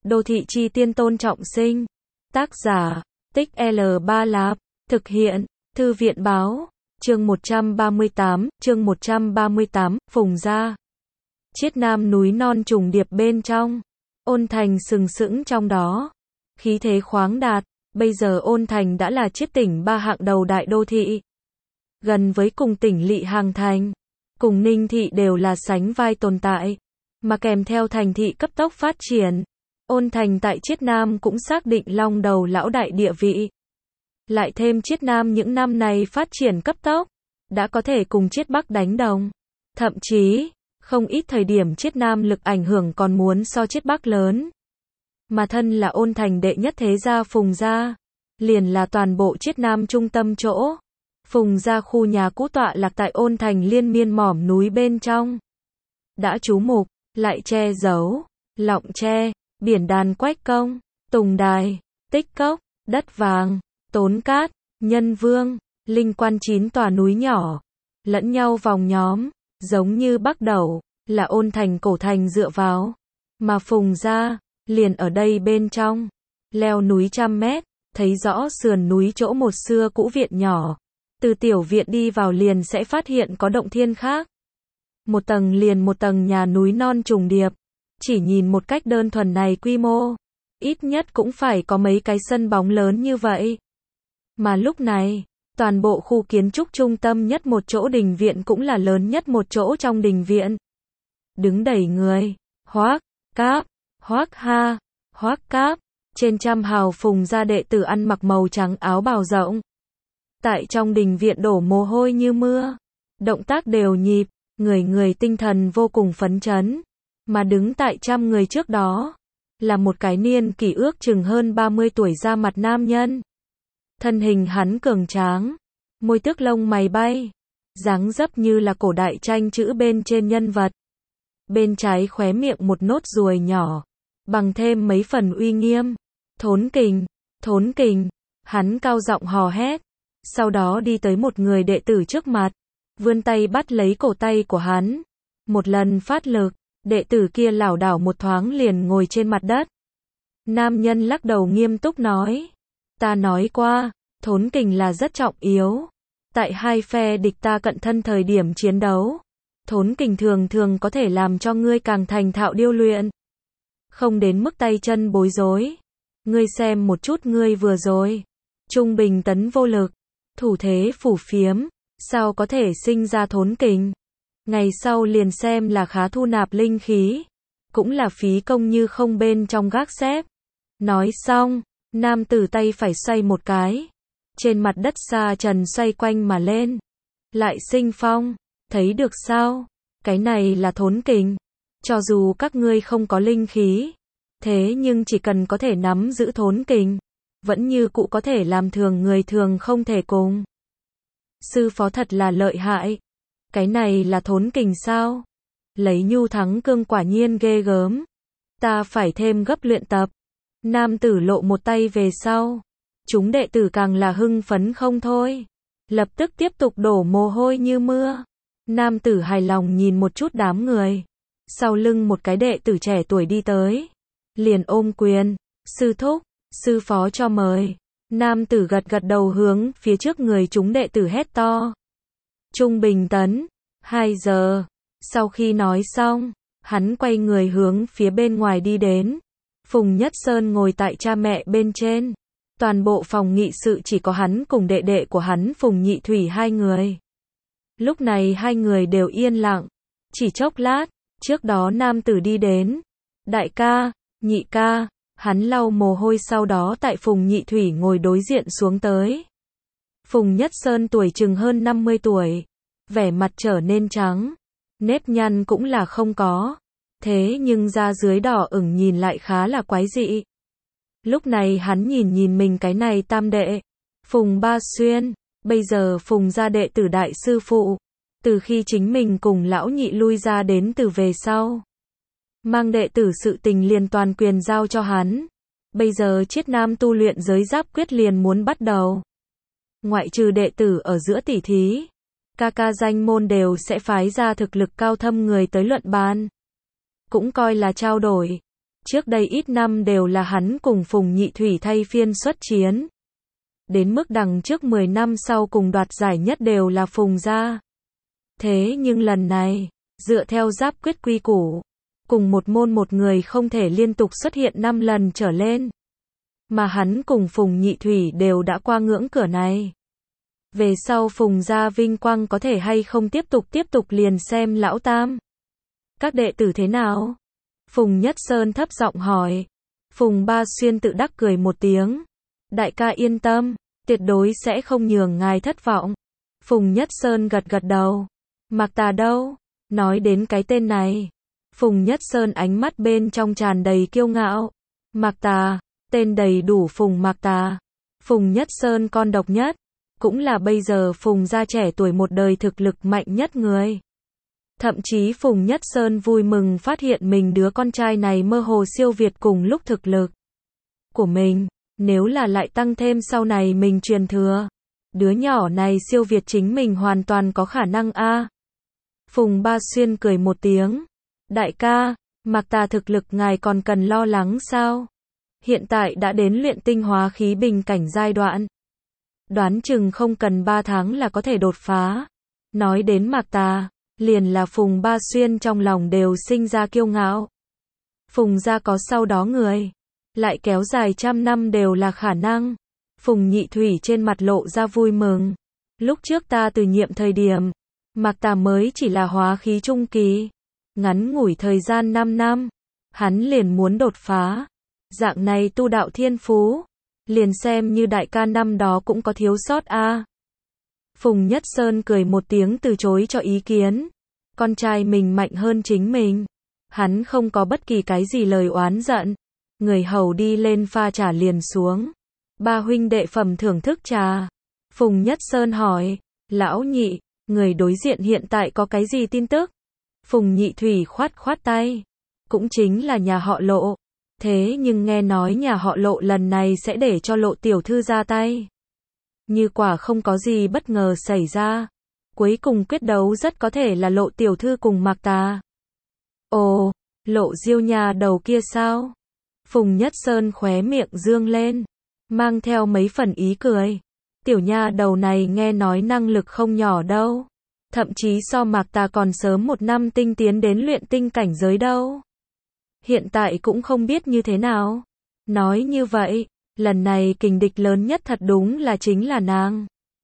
Đô thị chi tiên Tôn Trọng Sinh. Tác giả, Tích L3 Lạp. Thực hiện, Thư viện báo. Chương 138, Phùng Gia. Chiết Nam núi non trùng điệp bên trong. Ôn Thành sừng sững trong đó. Khí thế khoáng đạt, bây giờ Ôn Thành đã là chiết tỉnh 3 hạng đầu đại đô thị. Gần với cùng tỉnh Lỵ Hàng Thành, cùng Ninh Thị đều là sánh vai tồn tại. Mà kèm theo thành thị cấp tốc phát triển, Ôn Thành tại Chiết Nam cũng xác định long đầu lão đại địa vị. Lại thêm Chiết Nam những năm này phát triển cấp tốc, đã có thể cùng Chiết Bắc đánh đồng. Thậm chí, không ít thời điểm Chiết Nam lực ảnh hưởng còn muốn so Chiết Bắc lớn. Mà thân là Ôn Thành đệ nhất thế gia Phùng Gia, liền là toàn bộ Chiết Nam trung tâm chỗ. Phùng Gia khu nhà cũ tọa lạc tại Ôn Thành liên miên mỏm núi bên trong. Đã trú mục, lại che giấu, lọng tre, biển đàn quách công, tùng đài, tích cốc, đất vàng, tốn cát, nhân vương, linh quan 9 tòa núi nhỏ, lẫn nhau vòng nhóm, giống như Bắc Đẩu, là Ôn Thành cổ thành dựa vào. Mà Phùng Gia, liền ở đây bên trong, leo núi trăm mét, thấy rõ sườn núi chỗ một xưa cũ viện nhỏ. Từ tiểu viện đi vào liền sẽ phát hiện có động thiên khác. Một tầng liền một tầng nhà núi non trùng điệp. Chỉ nhìn một cách đơn thuần này quy mô, ít nhất cũng phải có mấy cái sân bóng lớn như vậy. Mà lúc này, toàn bộ khu kiến trúc trung tâm nhất một chỗ đình viện cũng là lớn nhất một chỗ trong đình viện. Đứng đầy người, Hoác Cáp, Hoác Ha, Hoác Cáp, trên trăm hào Phùng Gia đệ tử ăn mặc màu trắng áo bào rộng. Tại trong đình viện đổ mồ hôi như mưa, động tác đều nhịp, người người tinh thần vô cùng phấn chấn. Mà đứng tại trăm người trước đó, là một cái niên kỷ ước chừng hơn 30 tuổi da mặt nam nhân. Thân hình hắn cường tráng, môi tước lông mày bay, dáng dấp như là cổ đại tranh chữ bên trên nhân vật. Bên trái khóe miệng một nốt ruồi nhỏ, bằng thêm mấy phần uy nghiêm. Thốn kình, hắn cao giọng hò hét, sau đó đi tới một người đệ tử trước mặt, vươn tay bắt lấy cổ tay của hắn, một lần phát lực. Đệ tử kia lảo đảo một thoáng liền ngồi trên mặt đất. Nam nhân lắc đầu nghiêm túc nói, ta nói qua, thốn kình là rất trọng yếu. Tại hai phe địch ta cận thân thời điểm chiến đấu, thốn kình thường thường có thể làm cho ngươi càng thành thạo điêu luyện. Không đến mức tay chân bối rối. Ngươi xem một chút ngươi vừa rồi. Trung bình tấn vô lực, thủ thế phủ phiếm, sao có thể sinh ra thốn kình. Ngày sau liền xem là khá thu nạp linh khí, cũng là phí công như không bên trong gác xếp. Nói xong, nam tử tay phải xoay một cái, trên mặt đất sa trần xoay quanh mà lên, lại sinh phong, thấy được sao? Cái này là thốn kình. Cho dù các ngươi không có linh khí, thế nhưng chỉ cần có thể nắm giữ thốn kình, vẫn như cũ có thể làm thường người thường không thể cùng. Sư phó thật là lợi hại. Cái này là thốn kình sao? Lấy nhu thắng cương quả nhiên ghê gớm. Ta phải thêm gấp luyện tập. Nam tử lộ một tay về sau. Chúng đệ tử càng là hưng phấn không thôi. Lập tức tiếp tục đổ mồ hôi như mưa. Nam tử hài lòng nhìn một chút đám người. Sau lưng một cái đệ tử trẻ tuổi đi tới. Liền ôm quyền. Sư thúc, sư phó cho mời. Nam tử gật gật đầu hướng phía trước người chúng đệ tử hét to. Trung bình tấn, 2 giờ. Sau khi nói xong, hắn quay người hướng phía bên ngoài đi đến. Phùng Nhất Sơn ngồi tại cha mẹ bên trên. Toàn bộ phòng nghị sự chỉ có hắn cùng đệ đệ của hắn Phùng Nhị Thủy 2 người. Lúc này 2 người đều yên lặng. Chỉ chốc lát, trước đó nam tử đi đến. Đại ca, nhị ca, hắn lau mồ hôi sau đó tại Phùng Nhị Thủy ngồi đối diện xuống tới. Phùng Nhất Sơn tuổi chừng hơn 50 tuổi, vẻ mặt trở nên trắng, nếp nhăn cũng là không có, thế nhưng da dưới đỏ ửng nhìn lại khá là quái dị. Lúc này hắn nhìn mình cái này tam đệ, Phùng Ba Xuyên, bây giờ Phùng gia đệ tử đại sư phụ, từ khi chính mình cùng lão nhị lui ra đến từ về sau. Mang đệ tử sự tình liền toàn quyền giao cho hắn, bây giờ Chiết Nam tu luyện giới giáp quyết liền muốn bắt đầu. Ngoại trừ đệ tử ở giữa tỷ thí, ca danh môn đều sẽ phái ra thực lực cao thâm người tới luận bàn. Cũng coi là trao đổi. Trước đây ít năm đều là hắn cùng Phùng Nhị Thủy thay phiên xuất chiến. Đến mức đằng trước 10 năm sau cùng đoạt giải nhất đều là Phùng gia. Thế nhưng lần này, dựa theo giáp quyết quy củ, cùng một môn một người không thể liên tục xuất hiện 5 lần trở lên. Mà hắn cùng Phùng Nhị Thủy đều đã qua ngưỡng cửa này. Về sau Phùng gia vinh quang có thể hay không tiếp tục liền xem lão tam. Các đệ tử thế nào? Phùng Nhất Sơn thấp giọng hỏi. Phùng Ba Xuyên tự đắc cười một tiếng. Đại ca yên tâm, tuyệt đối sẽ không nhường ngài thất vọng. Phùng Nhất Sơn gật gật đầu. Mạc Tà đâu? Nói đến cái tên này, Phùng Nhất Sơn ánh mắt bên trong tràn đầy kiêu ngạo. Mạc Tà, tên đầy đủ Phùng Mạc Tà. Phùng Nhất Sơn con độc nhất, cũng là bây giờ Phùng gia trẻ tuổi một đời thực lực mạnh nhất người. Thậm chí Phùng Nhất Sơn vui mừng phát hiện mình đứa con trai này mơ hồ siêu việt cùng lúc thực lực của mình, nếu là lại tăng thêm sau này mình truyền thừa, đứa nhỏ này siêu việt chính mình hoàn toàn có khả năng a. Phùng Ba Xuyên cười một tiếng. Đại ca, Mạc Tà thực lực ngài còn cần lo lắng sao? Hiện tại đã đến luyện tinh hóa khí bình cảnh giai đoạn. Đoán chừng không cần 3 tháng là có thể đột phá. Nói đến Mạc Tà, liền là Phùng Ba Xuyên trong lòng đều sinh ra kiêu ngạo. Phùng gia có sau đó người, lại kéo dài trăm năm đều là khả năng. Phùng Nhị Thủy trên mặt lộ ra vui mừng. Lúc trước ta từ nhiệm thời điểm, Mạc Tà mới chỉ là hóa khí trung kỳ. Ngắn ngủi thời gian 5 năm, hắn liền muốn đột phá. Dạng này tu đạo thiên phú, liền xem như đại ca năm đó cũng có thiếu sót a. Phùng Nhất Sơn cười một tiếng từ chối cho ý kiến. Con trai mình mạnh hơn chính mình. Hắn không có bất kỳ cái gì lời oán giận. Người hầu đi lên pha trà liền xuống. Ba huynh đệ phẩm thưởng thức trà. Phùng Nhất Sơn hỏi, lão nhị, người đối diện hiện tại có cái gì tin tức? Phùng Nhị Thủy khoát tay. Cũng chính là nhà họ Lộ. Thế nhưng nghe nói nhà họ Lộ lần này sẽ để cho Lộ tiểu thư ra tay. Như quả không có gì bất ngờ xảy ra, cuối cùng quyết đấu rất có thể là Lộ tiểu thư cùng Mạc Tà. Ồ, Lộ Diêu nhà đầu kia sao? Phùng Nhất Sơn khóe miệng dương lên, mang theo mấy phần ý cười. Tiểu nha đầu này nghe nói năng lực không nhỏ đâu. Thậm chí so Mạc Tà còn sớm 1 năm tinh tiến đến luyện tinh cảnh giới đâu. Hiện tại cũng không biết như thế nào. Nói như vậy, lần này kình địch lớn nhất thật đúng là chính là nàng.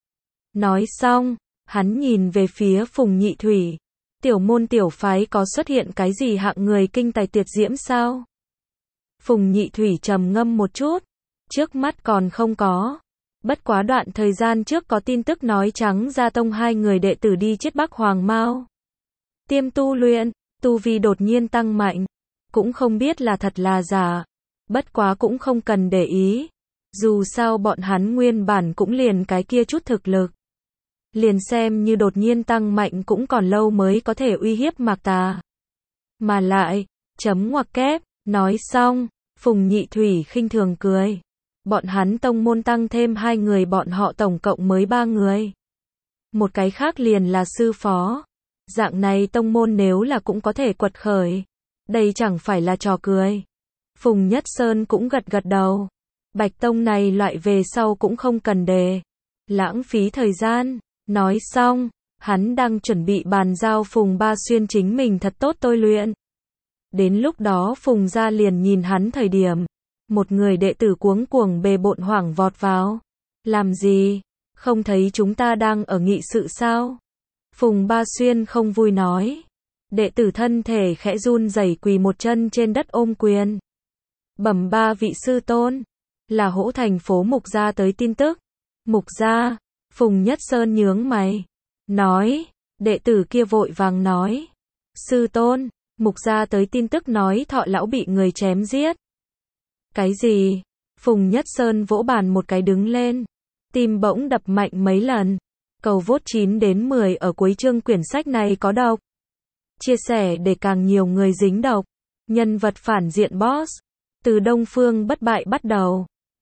Nói xong, hắn nhìn về phía Phùng Nhị Thủy. Tiểu môn tiểu phái có xuất hiện cái gì hạng người kinh tài tuyệt diễm sao? Phùng Nhị Thủy trầm ngâm một chút. Trước mắt còn không có. Bất quá đoạn thời gian trước có tin tức nói Trắng Gia Tông 2 người đệ tử đi chết Bắc Hoàng Mao. Tiêm tu luyện, tu vi đột nhiên tăng mạnh. Cũng không biết là thật là giả. Bất quá cũng không cần để ý. Dù sao bọn hắn nguyên bản cũng liền cái kia chút thực lực. Liền xem như đột nhiên tăng mạnh cũng còn lâu mới có thể uy hiếp Mạc Tà. Mà lại, chấm ngoặc kép, nói xong, Phùng Nhị Thủy khinh thường cười. Bọn hắn tông môn tăng thêm 2 người bọn họ tổng cộng mới 3 người. Một cái khác liền là sư phó. Dạng này tông môn nếu là cũng có thể quật khởi. Đây chẳng phải là trò cười. Phùng Nhất Sơn cũng gật gật đầu. Bạch Tông này loại về sau cũng không cần đề. Lãng phí thời gian. Nói xong, hắn đang chuẩn bị bàn giao Phùng Ba Xuyên chính mình thật tốt tôi luyện. Đến lúc đó Phùng gia liền nhìn hắn thời điểm. Một người đệ tử cuống cuồng bề bộn hoảng vọt vào. Làm gì? Không thấy chúng ta đang ở nghị sự sao? Phùng Ba Xuyên không vui nói. Đệ tử thân thể khẽ run rẩy quỳ một chân trên đất ôm quyền. Bẩm ba vị sư tôn. Là Hỗ thành phố Mục gia tới tin tức. Mục gia? Phùng Nhất Sơn nhướng mày. Nói. Đệ tử kia vội vàng nói. Sư tôn, Mục gia tới tin tức nói Thọ lão bị người chém giết. Cái gì? Phùng Nhất Sơn vỗ bàn một cái đứng lên. Tim bỗng đập mạnh mấy lần. Cầu vote 9 đến 10 ở cuối chương quyển sách này có đọc. Chia sẻ để càng nhiều người dính độc. Nhân vật phản diện boss. Từ Đông Phương bất bại bắt đầu.